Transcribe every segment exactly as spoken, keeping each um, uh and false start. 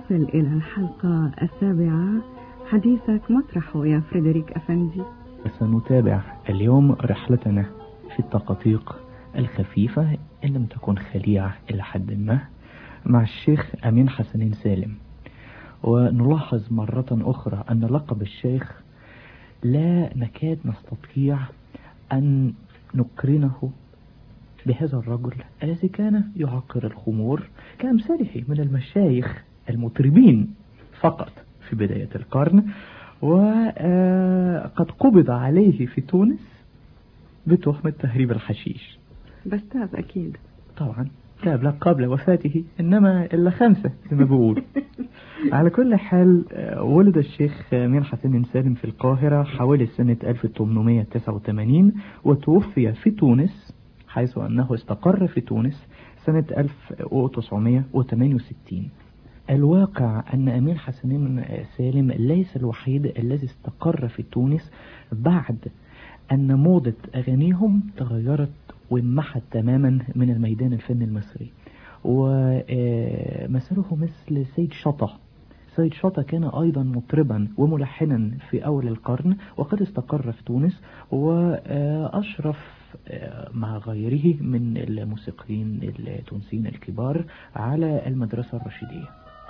نصل إلى الحلقة السابعة. حديثك مطرحه يا فريدريك أفندي. سنتابع اليوم رحلتنا في التقاطيق الخفيفة إن لم تكن خليعة إلى حد ما مع الشيخ أمين حسنين سالم. ونلاحظ مرة أخرى أن لقب الشيخ لا نكاد نستطيع أن نقرنه بهذا الرجل الذي كان يعقر الخمور كأمثاله من المشايخ المطربين فقط في بداية القرن، وقد قبض عليه في تونس بتهمة تهريب الحشيش. بس تاب أكيد. طبعا تاب لا قبل وفاته إنما إلا خمسة زي ما بقول. على كل حال ولد الشيخ أمين حسنين سالم في القاهرة حوالي سنة ألف وثمانمائة وتسعة وثمانين، وتوفي في تونس حيث أنه استقر في تونس سنة ألف وتسعمائة وثمانية وستين. الواقع أن أمين حسنين سالم ليس الوحيد الذي استقر في تونس بعد أن موضة أغانيهم تغيرت وانمحت تماما من الميدان الفني المصري. ومثله مثل سيد شطة. سيد شطة كان أيضا مطربا وملحنا في أول القرن وقد استقر في تونس وأشرف مع غيره من الموسيقيين التونسيين الكبار على المدرسة الرشيدية.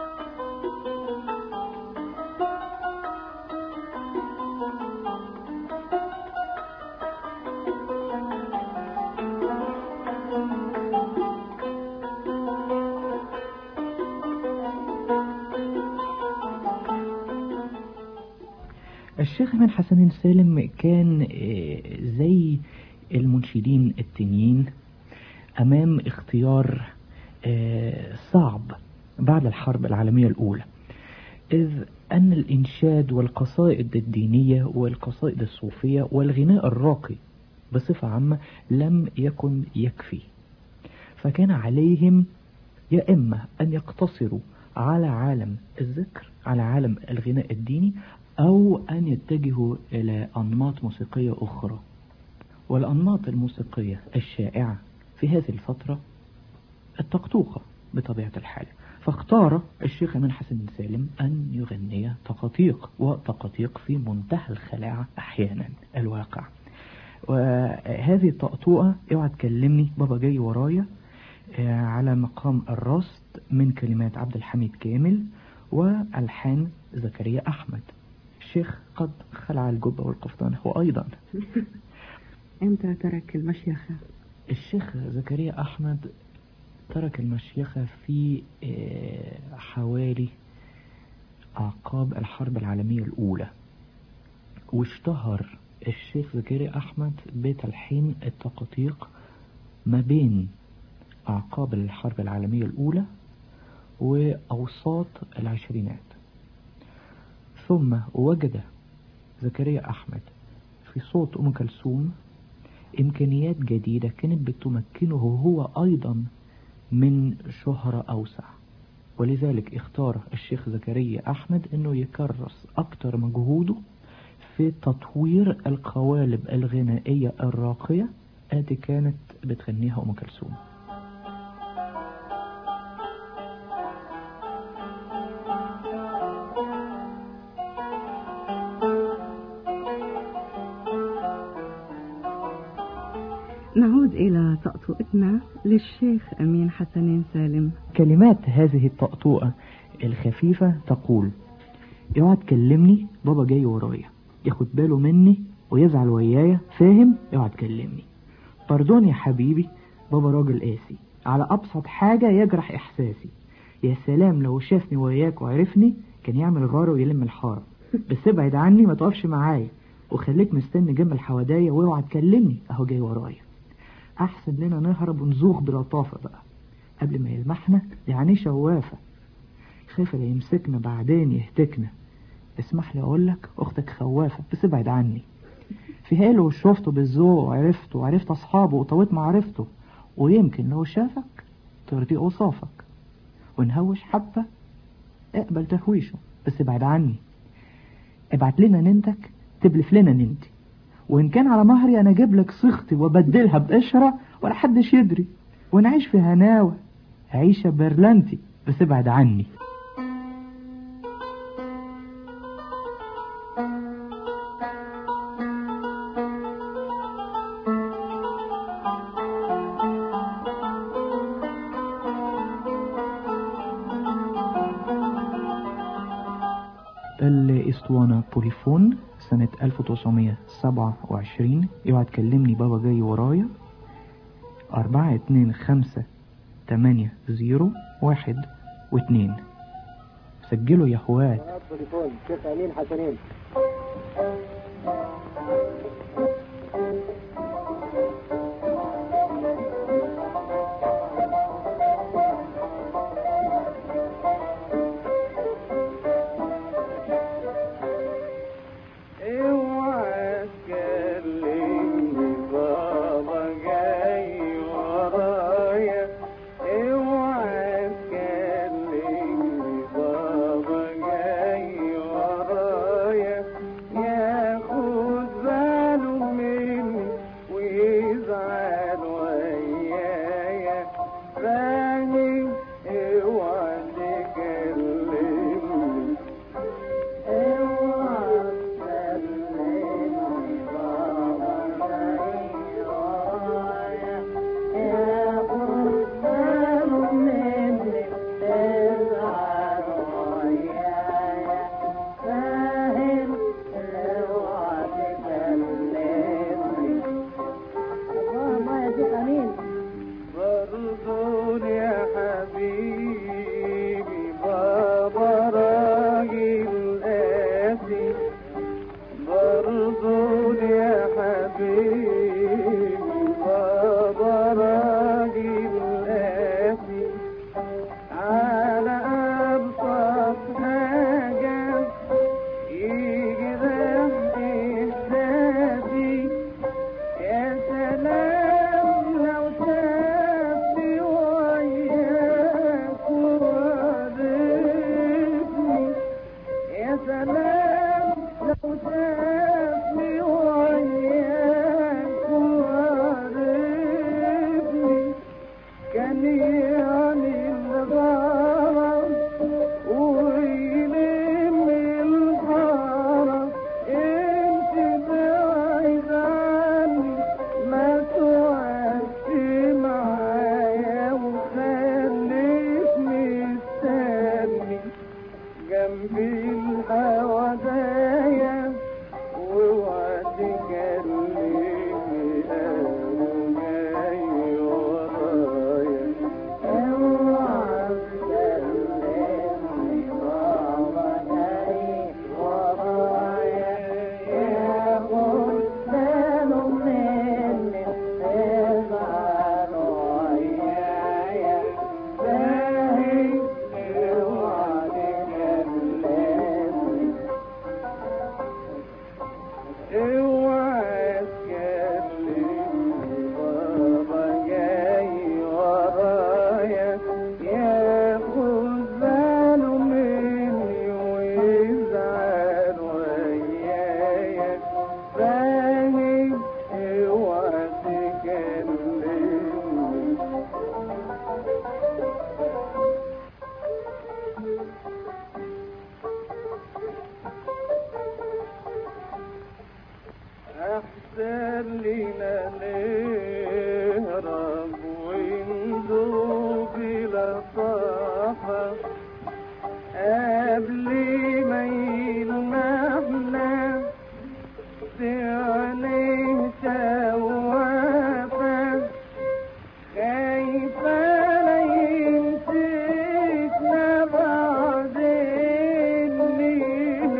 الشيخ أمين حسنين سالم كان زي المنشدين التانيين أمام اختيار صعب بعد الحرب العالمية الأولى، إذ أن الإنشاد والقصائد الدينية والقصائد الصوفية والغناء الراقي بصفة عامة لم يكن يكفي، فكان عليهم يا إما أن يقتصروا على عالم الذكر على عالم الغناء الديني أو أن يتجهوا إلى أنماط موسيقية أخرى. والأنماط الموسيقية الشائعة في هذه الفترة التقطوقة بطبيعة الحال، فاختار الشيخ أمين حسنين سالم أن يغني تقاطيق، وتقاطيق في منتهى الخلاعة أحيانا الواقع. وهذه التقطوقة اوعى تكلمني بابا جاي ورايا على مقام الرصد من كلمات عبد الحميد كامل والحان زكريا أحمد. الشيخ قد خلع الجبة والقفطان هو أيضا. امتى ترك المشيخة؟ الشيخ زكريا أحمد ترك المشيخة في حوالي أعقاب الحرب العالمية الأولى، واشتهر الشيخ زكريا أحمد بتلحين التقاطيق ما بين أعقاب الحرب العالمية الأولى وأوساط العشرينات. ثم وجد زكريا أحمد في صوت أم كلثوم إمكانيات جديدة كانت بتمكنه هو أيضا من شهرة أوسع، ولذلك اختار الشيخ زكريا أحمد أنه يكرس أكتر مجهوده في تطوير القوالب الغنائية الراقية التي كانت بتغنيها أم كلثوم. نعود إلى طقطوقتنا للشيخ أمين حسنين سالم. كلمات هذه الطقطوقة الخفيفة تقول: اوعى تكلمني بابا جاي ورايا، ياخد باله مني ويزعل ويايا، فاهم؟ اوعى تكلمني. باردون يا حبيبي، بابا راجل قاسي، على أبسط حاجة يجرح إحساسي. يا سلام لو شافني وياك وعرفني كان يعمل غارة ويلم الحارة. بس ابعد عني ما تقفش معايا وخليك مستني جنب الحوادية واوعى تكلمني اهو جاي ورايا. احسن لنا نهرب ونزوغ بلطافة بقى قبل ما يلمحنا، يعني شوافة خايفة لا يمسكنا بعدين يهتكنا. اسمح لي اقولك اختك خوافة بس ابعد عني. في هاله وشوفته بالذوق وعرفته وعرفت اصحابه وطويت معرفته، ويمكن لو شافك ترضي اوصافك، ونهوش حبة اقبل تهويشه بس ابعد عني. ابعت لنا ننتك تبلف لنا ننتي، وإن كان على مهري أنا أجيب لك صيغتي وبدلها بقشرة ولا حدش يدري، ونعيش في هناوة عيشة برلنتي بس ابعد عني. اسطوانة بوليفون سنة ألف وتسعمية سبعة وعشرين. اوعى تكلمني بابا جاي ورايا. أربعة اتنين خمسة تمانية زيرو واحد واتنين. سجلوا يا اخوات. بوليفون شيخ أمين حسنين.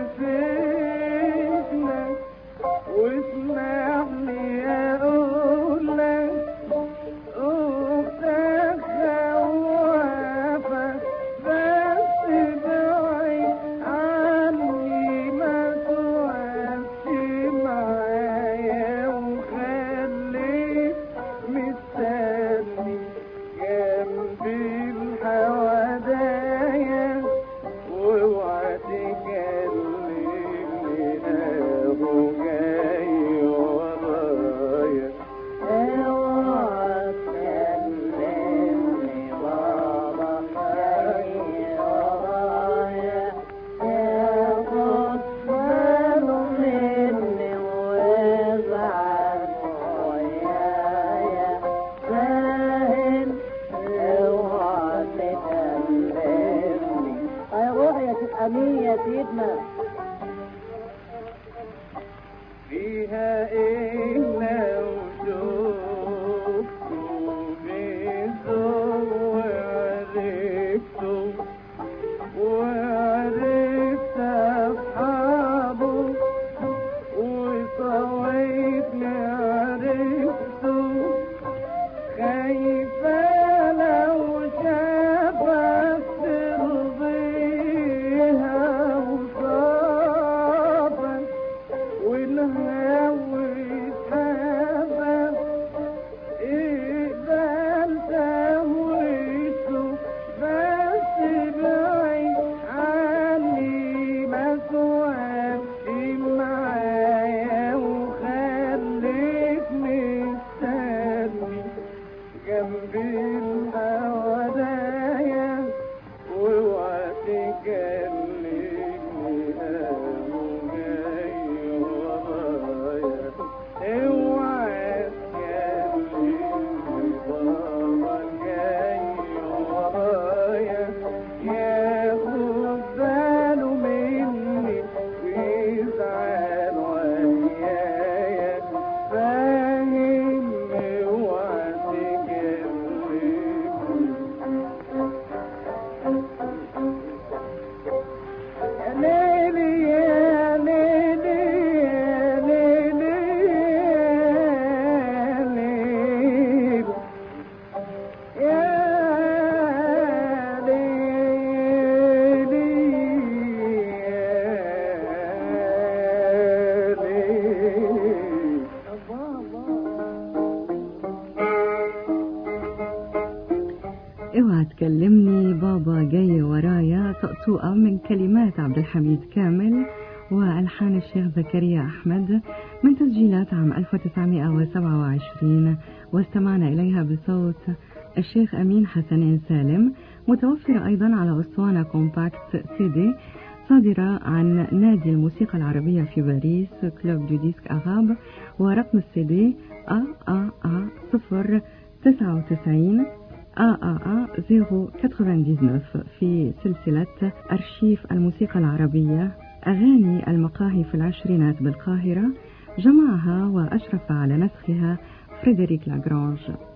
واسمعني يا اوعى تكلمني، بابا جاي ورايا، طقطوقة من كلمات عبد الحميد كامل وألحان الشيخ زكريا أحمد من تسجيلات عام ألف وتسعمائة وسبعة وعشرين، واستمعنا إليها بصوت الشيخ أمين حسنين سالم، متوفرة أيضا على أسطوانة كومباكت سيدي صادرة عن نادي الموسيقى العربية في باريس كلوب دو ديسك أغاب، ورقم السيدي آ آ آ صفر تسعة وتسعين آ آ آ صفر تسعة وتسعين في سلسلة أرشيف الموسيقى العربية أغاني المقاهي في العشرينات بالقاهرة، جمعها وأشرف على نسخها فريدريك لاغرانج.